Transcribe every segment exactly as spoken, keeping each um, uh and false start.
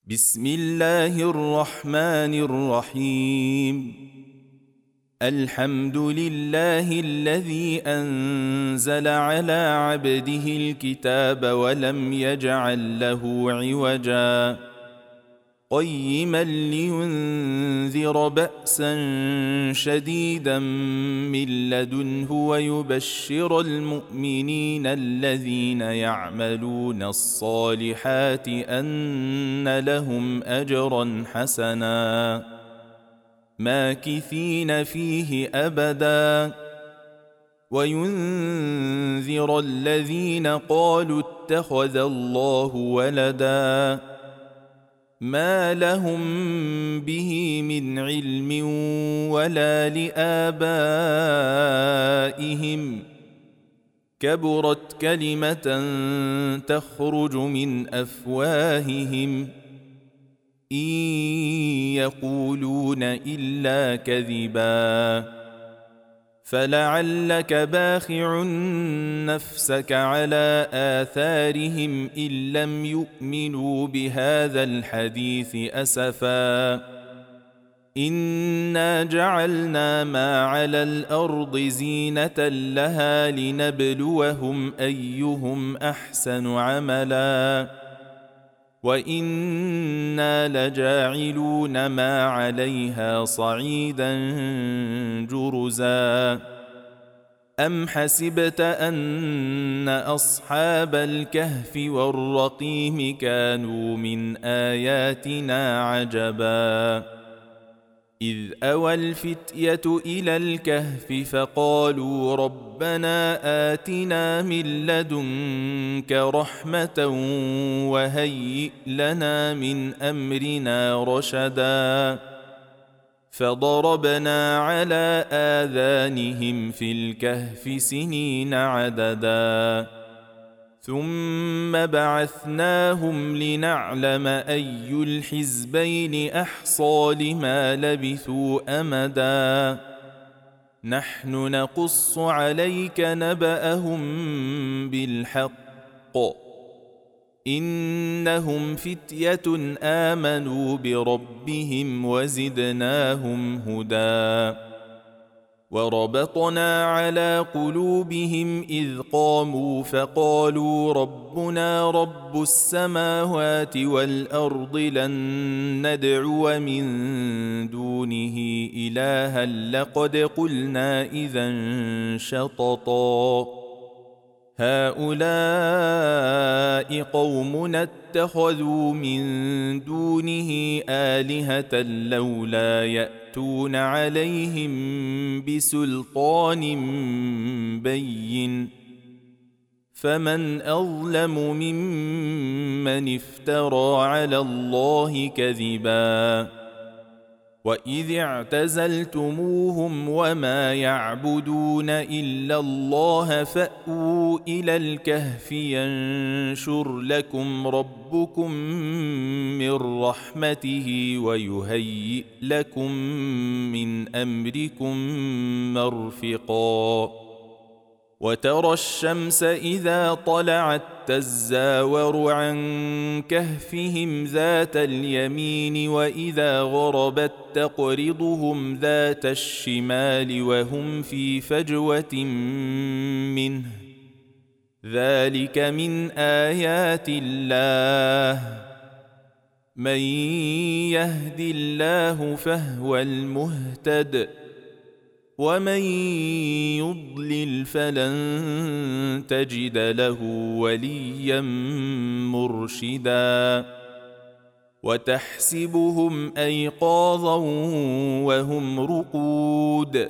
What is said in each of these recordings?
بسم الله الرحمن الرحيم. الحمد لله الذي أنزل على عبده الكتاب ولم يجعل له عوجا قيما لينذر بأسا شديدا من لدنه ويبشر المؤمنين الذين يعملون الصالحات أن لهم أجرا حسنا ماكثين فيه أبدا وينذر الذين قالوا اتخذ الله ولدا ما لهم به من علم ولا لآبائهم كبرت كلمة تخرج من أفواههم إن يقولون إلا كذبا فلعلك باخع نفسك على آثارهم إن لم يؤمنوا بهذا الحديث أسفا إنا جعلنا ما على الأرض زينة لها لنبلوهم أيهم أحسن عملا وإنا لجاعلون ما عليها صعيدا جرزا أم حسبت أن أصحاب الكهف والرقيم كانوا من آياتنا عجبا إذ أوى الفتية إلى الكهف فقالوا ربنا آتنا من لدنك رحمة وهيئ لنا من أمرنا رشدا فضربنا على آذانهم في الكهف سنين عددا ثم بعثناهم لنعلم أي الحزبين أحصى لما لبثوا أمدا نحن نقص عليك نبأهم بالحق إنهم فتية آمنوا بربهم وزدناهم هدى وربطنا على قلوبهم إذ قاموا فقالوا ربنا رب السماوات والأرض لن ندعو من دونه إلها لقد قلنا إذا شططا هؤلاء قومنا اتخذوا من دونه آلهة لولا يأتون عليهم بسلطان بين فمن أظلم ممن افترى على الله كذبا وإذ اعتزلتموهم وما يعبدون إلا الله فأووا إلى الكهف ينشر لكم ربكم من رحمته ويهيئ لكم من أمركم مرفقا وترى الشمس إذا طلعت تزاور عن كهفهم ذات اليمين وإذا غربت تقرضهم ذات الشمال وهم في فجوة منه ذلك من آيات الله من يهد الله فهو المهتد ومن يضلل فلن تجد له وليا مرشدا وتحسبهم أيقاظا وهم رقود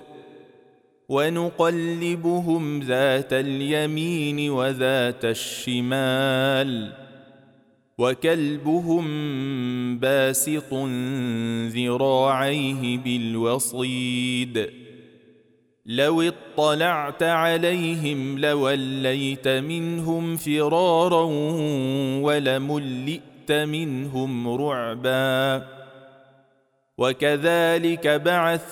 ونقلبهم ذات اليمين وذات الشمال وكلبهم باسط ذراعيه بالوصيد لو اطلعت عليهم لوليت منهم فرارا ولملئت منهم رعبا وكذلك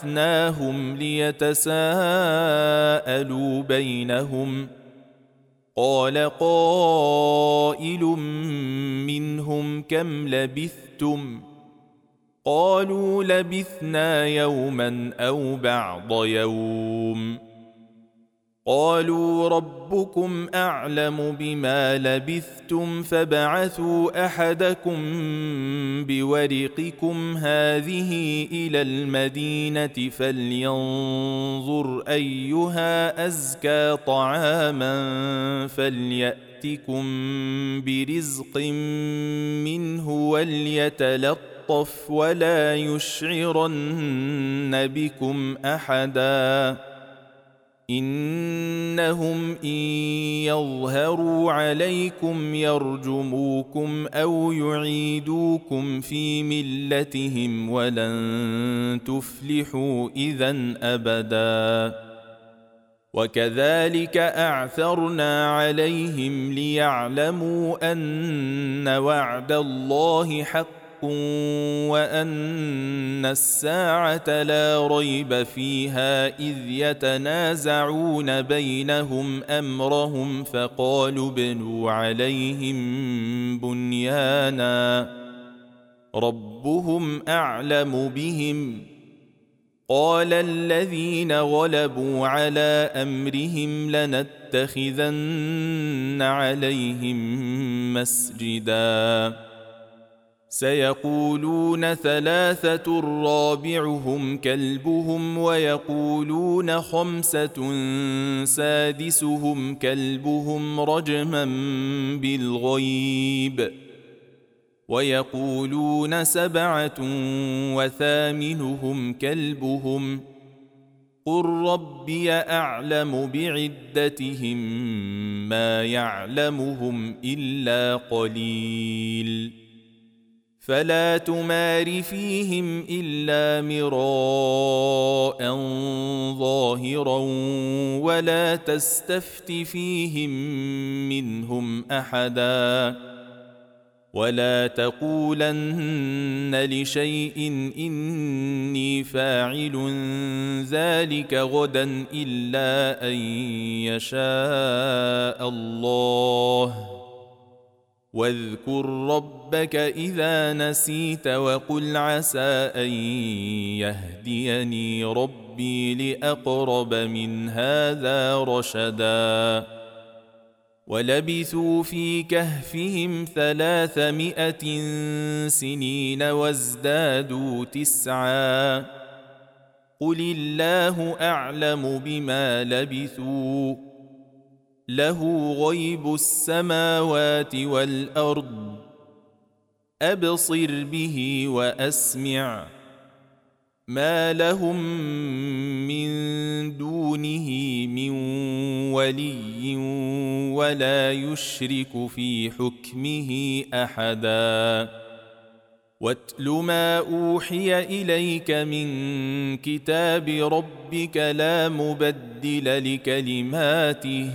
بعثناهم ليتساءلوا بينهم قال قائل منهم كم لبثتم قالوا لبثنا يوما أو بعض يوم قالوا ربكم أعلم بما لبثتم فابعثوا أحدكم بورقكم هذه إلى المدينة فلينظر أيها أزكى طعاما فليأتكم برزق منه وليتلطف ولا يشعرن بكم أحدا إنهم إن يظهروا عليكم يرجموكم أو يعيدوكم في ملتهم ولن تفلحوا إذن أبدا وكذلك أعثرنا عليهم ليعلموا أن وعد الله حق وأن الساعة لا ريب فيها إذ يتنازعون بينهم أمرهم فقالوا ابنوا عليهم بنيانا ربهم أعلم بهم قال الذين غلبوا على أمرهم لنتخذن عليهم مسجدا سيقولون ثلاثة رابعهم كلبهم ويقولون خمسة سادسهم كلبهم رجما بالغيب ويقولون سبعة وثامنهم كلبهم قل ربي أعلم بعدتهم ما يعلمهم إلا قليل فلا تمار فيهم إلا مراء ظاهرا ولا تستفت فيهم منهم أحدا ولا تقولن لشيء إني فاعل ذلك غدا إلا أن يشاء الله واذكر ربك إذا نسيت وقل عسى أن يهديني ربي لأقرب من هذا رشدا ولبثوا في كهفهم ثلاثمائة سنين وازدادوا تسعا قل الله أعلم بما لبثوا له غيب السماوات والأرض أبصر به وأسمع ما لهم من دونه من ولي ولا يشرك في حكمه أحدا واتل ما أوحي إليك من كتاب ربك لا مبدل لكلماته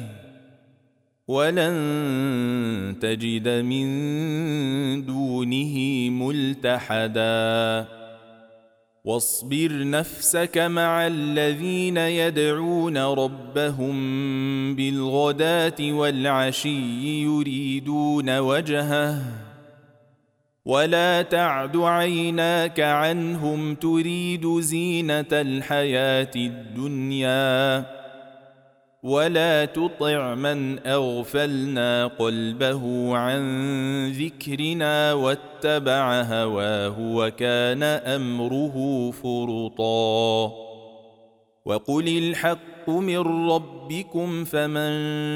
ولن تجد من دونه ملتحدا واصبر نفسك مع الذين يدعون ربهم بالغداة والعشي يريدون وجهه ولا تعد عيناك عنهم تريد زينة الحياة الدنيا ولا تطع من أغفلنا قلبه عن ذكرنا واتبع هواه وكان أمره فرطا وقل الحق من ربكم فمن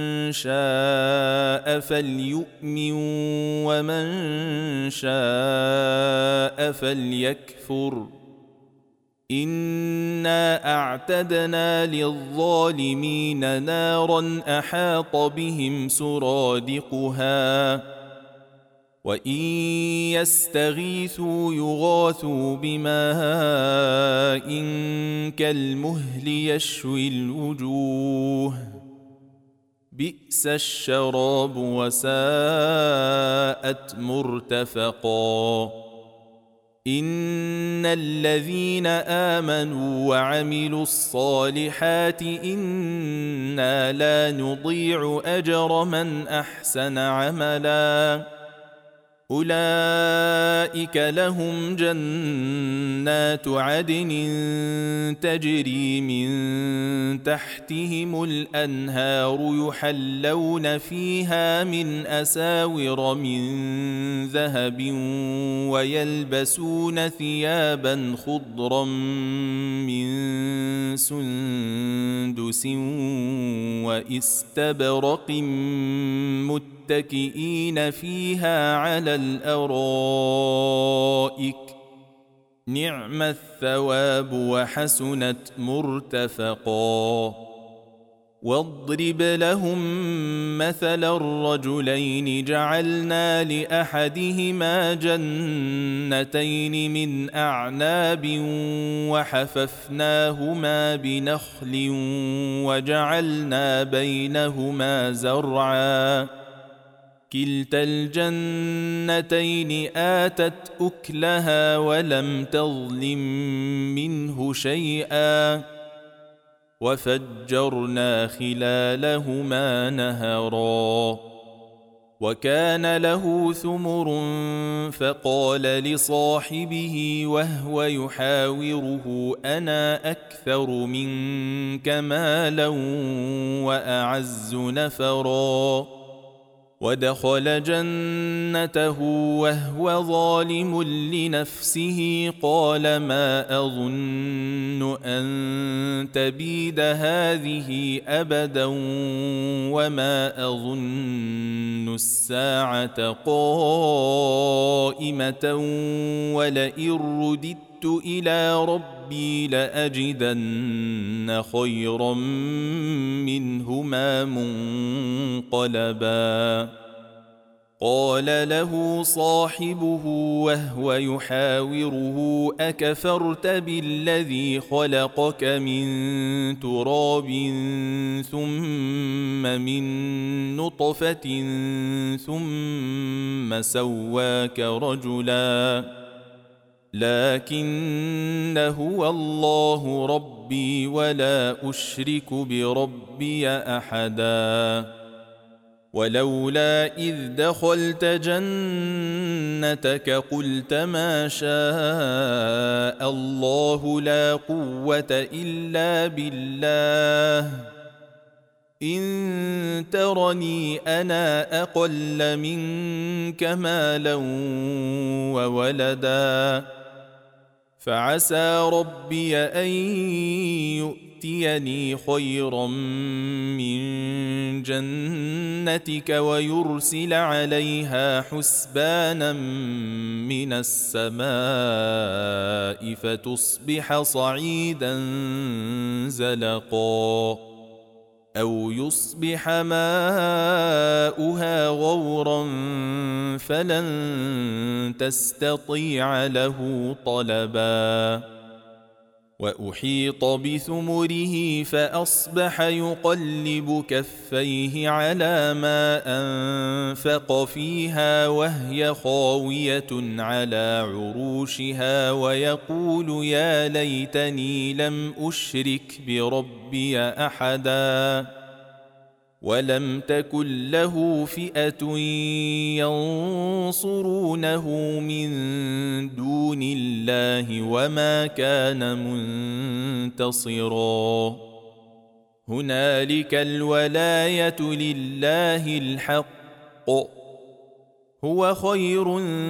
شاء فليؤمن ومن شاء فليكفر إنا أعتدنا للظالمين نارا أحاط بهم سرادقها وإن يستغيثوا يغاثوا بماء كالمهل يشوي الوجوه بئس الشراب وساءت مرتفقا إن الذين آمنوا وعملوا الصالحات إنا لا نضيع أجر من أحسن عملا أولئك لهم جنات عدن تجري من تحتهم الأنهار يحلون فيها من أساور من ذهب ويلبسون ثيابا خضرا من سندس وإستبرق متكئين فيها على الأرائك نعم الثواب وحسنت مرتفقا واضرب لهم مثل الرجلين جعلنا لأحدهما جنتين من أعناب وحففناهما بنخل وجعلنا بينهما زرعا كلتا الجنتين آتت أكلها ولم تظلم منه شيئا وفجرنا خلالهما نهرا وكان له ثمر فقال لصاحبه وهو يحاوره أنا أكثر منك مالا وأعز نفرا ودخل جنته وهو ظالم لنفسه قال ما أظن أن تبيد هذه أبدا وما أظن الساعة قائمة ولئن رددت إلى ربي لأجدن خيرا منهما منقلبا قال له صاحبه وهو يحاوره أكفرت بالذي خلقك من تراب ثم من نطفة ثم سواك رجلا لكن هو الله ربي ولا أشرك بربي أحدا ولولا إذ دخلت جنتك قلت ما شاء الله لا قوة إلا بالله إن ترني أنا أقل منك مالا وولدا فعسى ربي أن يؤتيني خيرا من جنتك ويرسل عليها حسبانا من السماء فتصبح صعيدا زلقا أو يصبح ماؤها غورا فلن تستطيع له طلبا وأحيط بثمره فأصبح يقلب كفيه على ما أنفق فيها وهي خاوية على عروشها ويقول يا ليتني لم أشرك بربي أحدا ولم تكن له فئة ينصرونه من دون الله وما كان منتصرا هنالك الولاية لله الحق هو خير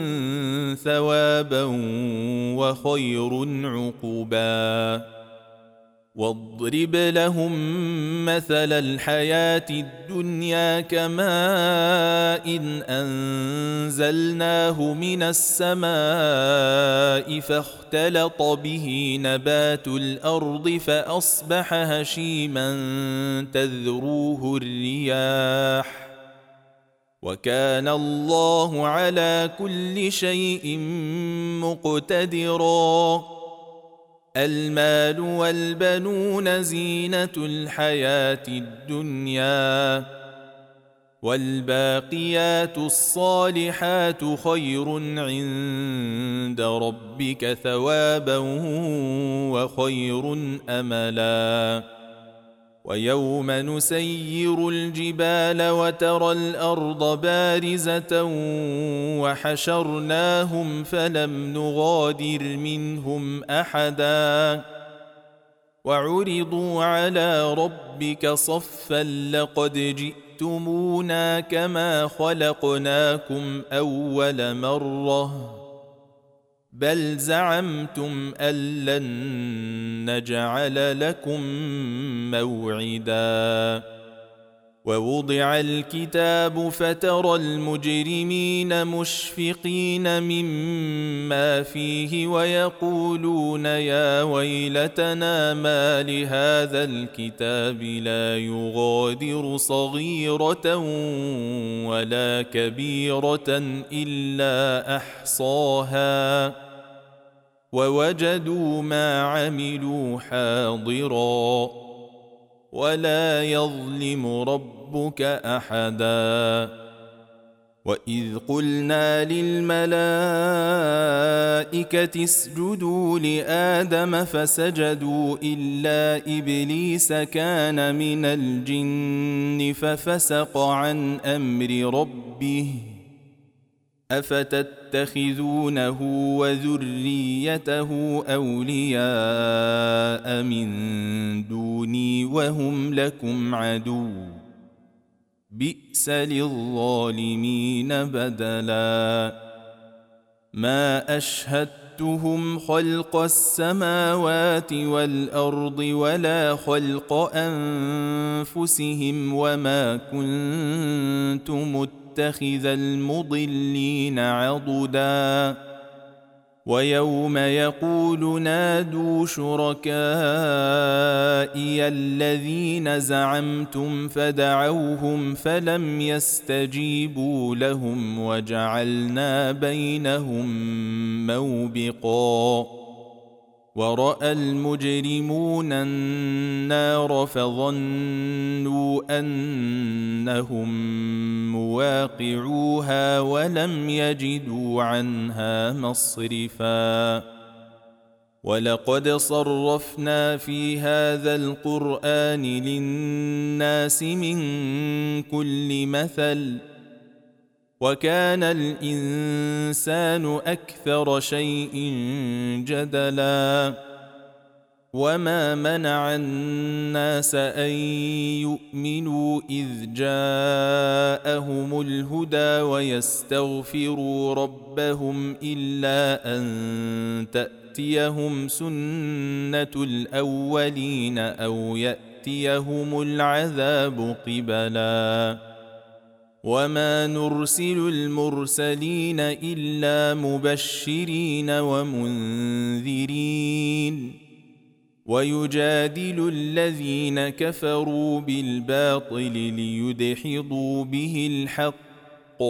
ثوابا وخير عقبا واضرب لهم مثل الحياة الدنيا كماء إن أنزلناه من السماء فاختلط به نبات الأرض فأصبح هشيما تذروه الرياح وكان الله على كل شيء مقتدرا المال والبنون زينة الحياة الدنيا والباقيات الصالحات خير عند ربك ثوابا وخير أملا. ويوم نسير الجبال وترى الأرض بارزة وحشرناهم فلم نغادر منهم أحدا وعرضوا على ربك صفا لقد جئتمونا كما خلقناكم أول مرة بل زعمتم أن لن نجعل لكم موعدا. ووضع الكتاب فترى المجرمين مشفقين مما فيه ويقولون يا ويلتنا ما لهذا الكتاب لا يغادر صغيرة ولا كبيرة إلا أحصاها ووجدوا ما عملوا حاضرا ولا يظلم ربك أحدا. وإذ قلنا للملائكة اسجدوا لآدم فسجدوا إلا إبليس كان من الجن ففسق عن أمر ربه أفتتخذونه وذريته أولياء من دوني وهم لكم عدو بئس للظالمين بدلا. ما أشهدتهم خلق السماوات والأرض ولا خلق أنفسهم وما كنت متخذ اتخذ المضلين عضدا. ويوم يقول نادوا شركائي الذين زعمتم فدعوهم فلم يستجيبوا لهم وجعلنا بينهم موبقا. ورأى المجرمون النار فظنوا أنهم مواقعوها ولم يجدوا عنها مصرفا. ولقد صرفنا في هذا القرآن للناس من كل مثل وكان الإنسان أكثر شيء جدلا. وما منع الناس أن يؤمنوا إذ جاءهم الهدى ويستغفروا ربهم إلا أن تأتيهم سنة الأولين أو يأتيهم العذاب قبلا. وما نرسل المرسلين إلا مبشرين ومنذرين ويجادل الذين كفروا بالباطل ليدحضوا به الحق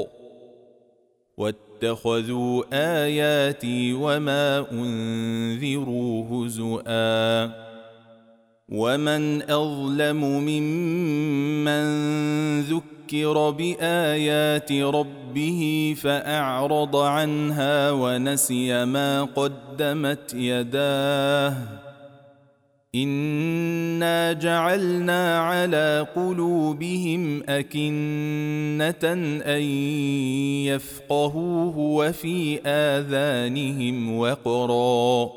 واتخذوا آياتي وما أنذروا هزؤا. ومن أظلم ممن ذكر بآيات ربه فأعرض عنها ونسي ما قدمت يداه إنا جعلنا على قلوبهم أكنة أن يفقهوه وفي آذانهم وقرا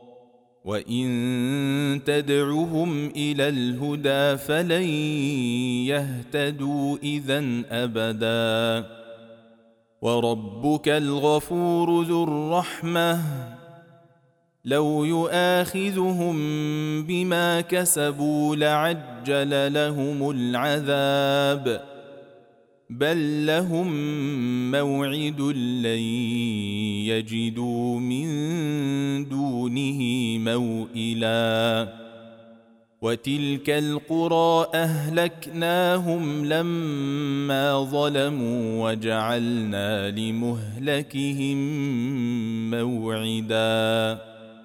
وإن تدعهم إلى الهدى فلن يهتدوا إذن أبدا. وربك الغفور ذو الرحمة لو يؤاخذهم بما كسبوا لعجل لهم العذاب بل لهم موعد لن يجدوا من دونه موئلا. وتلك القرى أهلكناهم لما ظلموا وجعلنا لمهلكهم موعدا.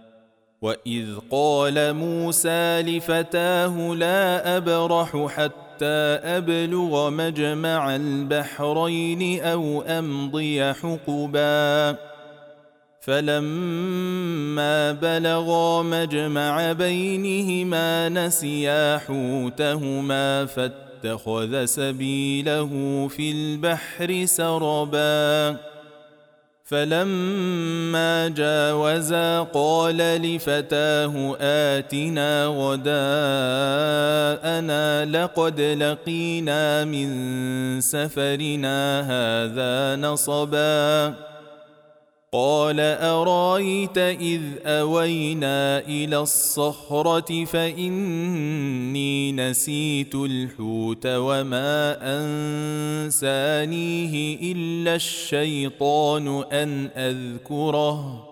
وإذ قال موسى لفتاه لا أبرح حتى حتى أبلغ مجمع البحرين أو أمضي حقبا فلما بلغا مجمع بينهما نسيا حوتهما فاتخذ سبيله في البحر سربا فلما جاوزا قال لفتاه آتنا غداءنا لقد لقينا من سفرنا هذا نصبا قال أرايت إذ أوينا إلى الصخرة فإني نسيت الحوت وما أنسانيه إلا الشيطان أن أذكره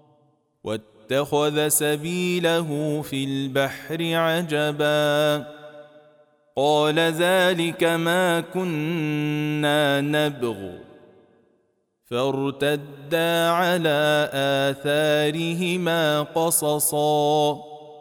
واتخذ سبيله في البحر عجبا قال ذلك ما كنا نبغ فارتدا على آثارهما قصصا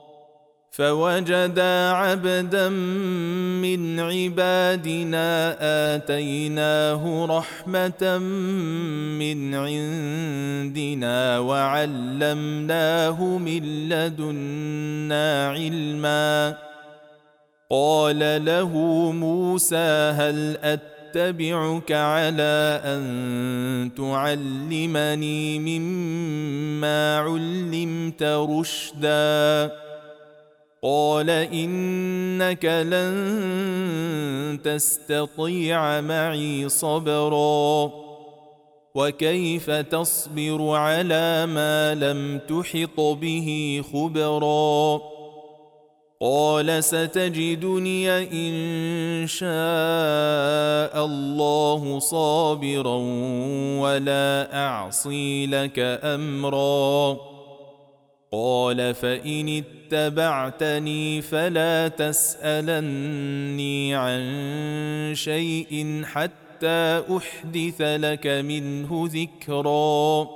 فوجدا عبدا من عبادنا آتيناه رحمة من عندنا وعلمناه من لدنا علما قال له موسى هل أتبعك أتبعك على أن تعلمني مما علمت رشدا قال إنك لن تستطيع معي صبرا وكيف تصبر على ما لم تحط به خبرا قال ستجدني إن شاء الله صابرا ولا أعصي لك أمرا قال فإن اتبعتني فلا تسألني عن شيء حتى أحدث لك منه ذكرا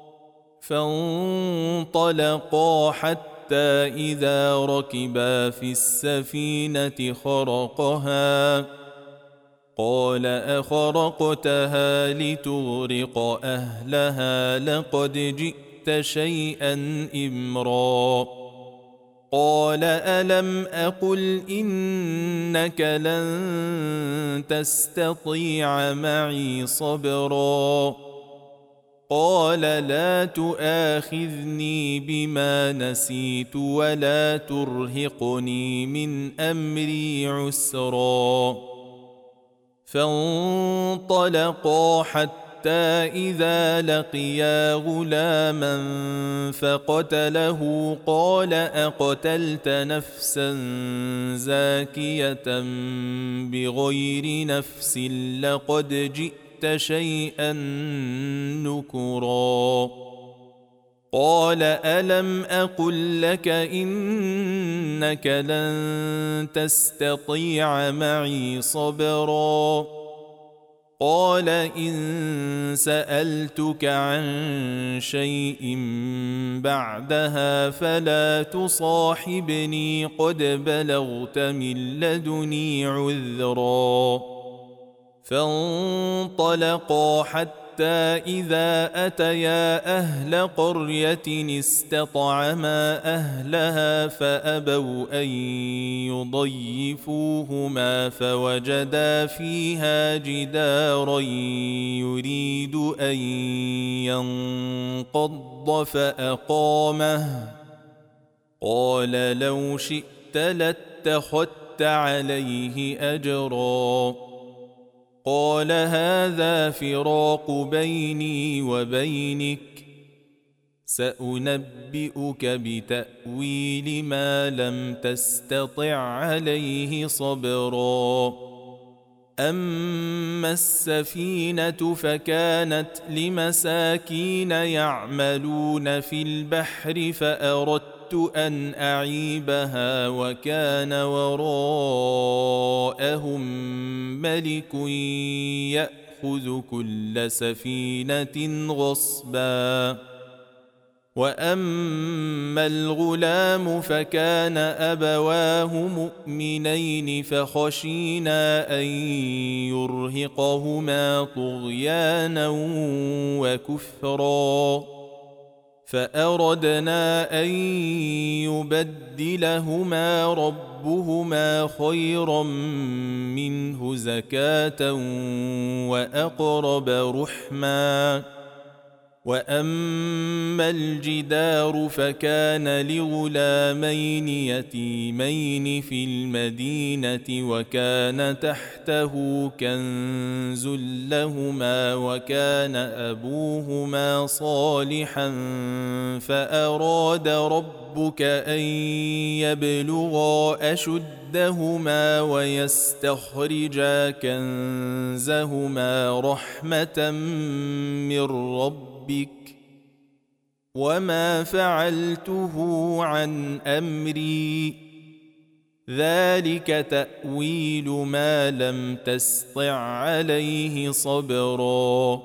فانطلقا حتى حتى إذا ركبا في السفينة خرقها قال أخرقتها لتغرق أهلها لقد جئت شيئا إمرا قال ألم أقل إنك لن تستطيع معي صبرا قال لا تؤاخذني بما نسيت ولا ترهقني من أمري عسرا فانطلقا حتى إذا لقيا غلاما فقتله قال أقتلت نفسا زاكية بغير نفس لقد جئت شيئا نكرا قال ألم أقل لك إنك لن تستطيع معي صبرا قال إن سألتك عن شيء بعدها فلا تصاحبني قد بلغت من لدني عذرا فانطلقا حتى إذا أتيا أهل قرية استطعما أهلها فأبوا أن يضيفوهما فوجدا فيها جدارا يريد أن ينقض فأقامه قال لو شئت لاتخذت عليه أجرا قال هذا فراق بيني وبينك سأنبئك بتأويل ما لم تستطع عليه صبرا أما السفينة فكانت لمساكين يعملون في البحر فأردت أن أعيبها وكان وراءهم ملك يأخذ كل سفينة غصبا وأما الغلام فكان أبواه مؤمنين فخشينا أن يرهقهما طغيانا وكفرا فأردنا أن يبدلهما ربهما خيرا منه زكاة وأقرب رحما. وأما الجدار فكان لغلامين يتيمين في المدينة وكان تحته كنز لهما وكان أبوهما صالحا فأراد ربك أن يبلغا أشدهما ويستخرجا كنزهما رحمة من ربك وما فعلته عن أمري ذلك تأويل ما لم تسطع عليه صبرا.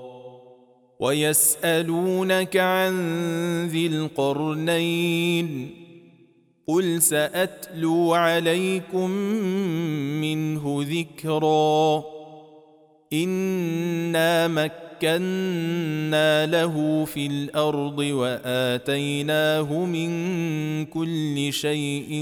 ويسألونك عن ذي القرنين قل سأتلو عليكم منه ذكرا إنا مكنا له في الأرض وآتيناه من كل شيء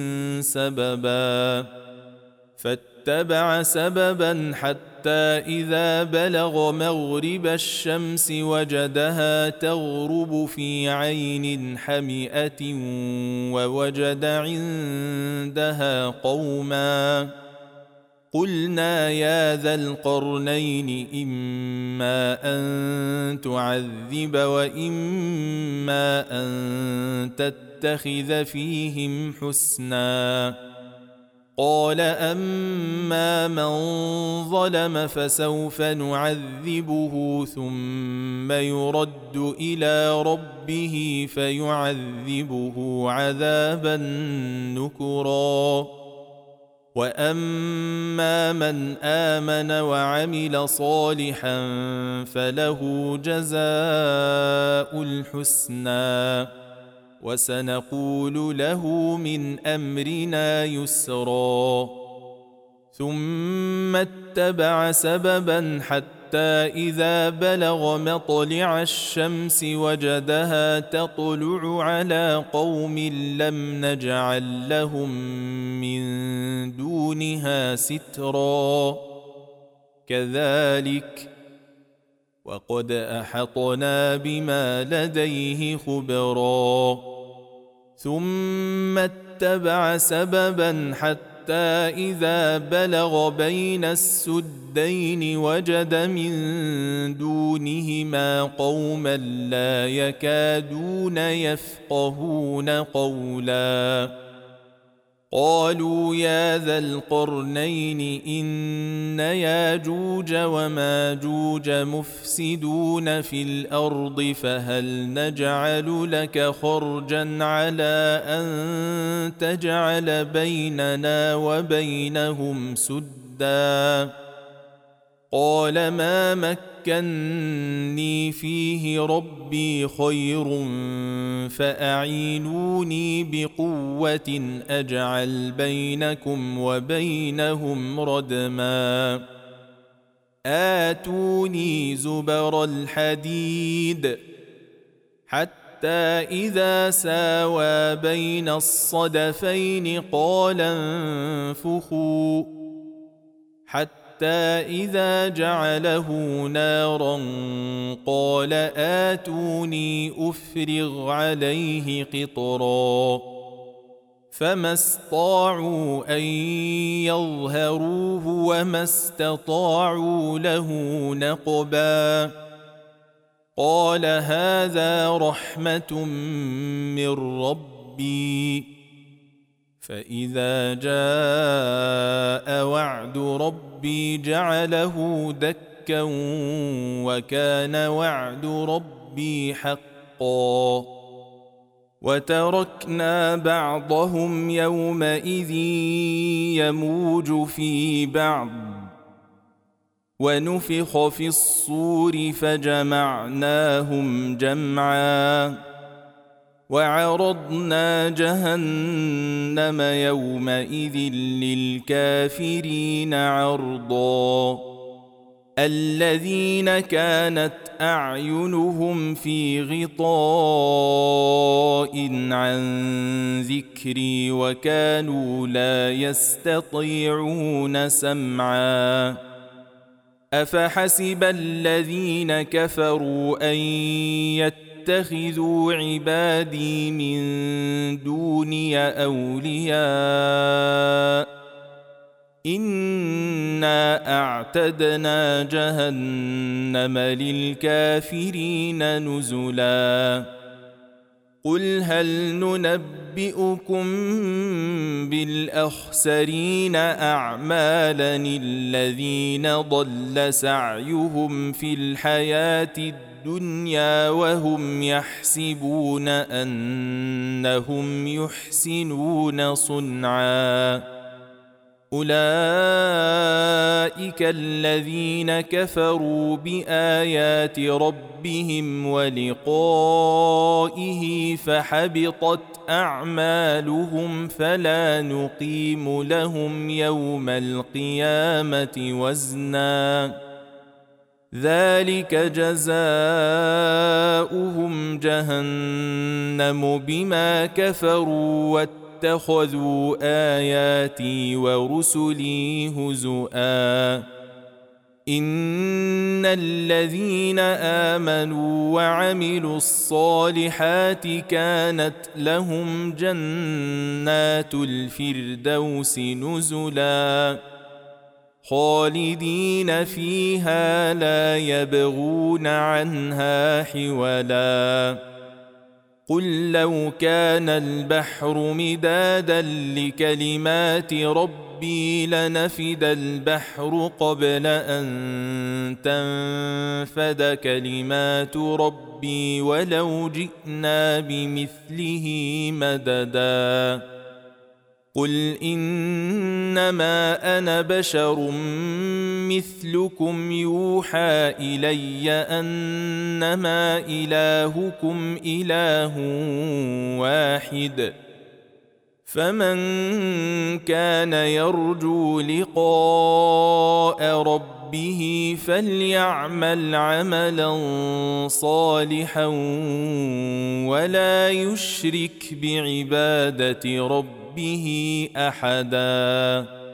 سببا فاتبع سببا حتى إذا بلغ مغرب الشمس وجدها تغرب في عين حمئة ووجد عندها قوما قلنا يا ذا القرنين إما أن تعذب وإما أن تتخذ فيهم حسنا. قال أما من ظلم فسوف نعذبه ثم يرد إلى ربه فيعذبه عذابا نكرا. وأما من آمن وعمل صالحا فله جزاء الحسنى وسنقول له من أمرنا يسرا. ثم اتبع سببا حتى إذا بلغ مطلع الشمس وجدها تطلع على قوم لم نجعل لهم من دونها سترا كذلك وقد أحطنا بما لديه خبرا. ثم اتبع سببا حتى إذا بلغ بين السدين وجد من دونهما قوما لا يكادون يفقهون قولا قالوا يا ذا القرنين إن ياجوج وماجوج مفسدون في الأرض فهل نجعل لك خرجا على أن تجعل بيننا وبينهم سدا قال ما مكني فيه ربي خير فأعينوني بقوة أجعل بينكم وبينهم ردما آتوني زبر الحديد حتى إذا ساوى بين الصدفين قال انفخوا حتى حتى إذا جعله نارا قال آتوني أفرغ عليه قطرا فما استطاعوا أن يظهروه وما استطاعوا له نقبا قال هذا رحمة من ربي فإذا جاء وعد ربي جعله دكا وكان وعد ربي حقا وتركنا بعضهم يومئذ يموج في بعض ونفخ في الصور فجمعناهم جمعا وعرضنا جهنم يومئذ للكافرين عرضا الذين كانت أعينهم في غطاء عن ذكري وكانوا لا يستطيعون سمعا أفحسب الذين كفروا أن يتخذوا عبادي من دوني أولياء إنا أعتدنا جهنم للكافرين نزلا قل هل ننبئكم بالأخسرين أعمالا الذين ضل سعيهم في الحياة الدنيا وهم يحسبون أنهم يحسنون صنعا أولئك الذين كفروا بآيات ربهم ولقائه فحبطت أعمالهم فلا نقيم لهم يوم القيامة وزنا ذلك جزاؤهم جهنم بما كفروا اتخذوا آياتي ورسلي هزؤا إن الذين آمنوا وعملوا الصالحات كانت لهم جنات الفردوس نزلا خالدين فيها لا يبغون عنها حولا قل لو كان البحر مدادا لكلمات ربي لنفد البحر قبل أن تنفد كلمات ربي ولو جئنا بمثله مددا قل إنما أنا بشر مثلكم يوحى إلي أنما إلهكم إله واحد فمن كان يرجو لقاء ربه فليعمل عملا صالحا ولا يشرك بعبادة ربه أحدا.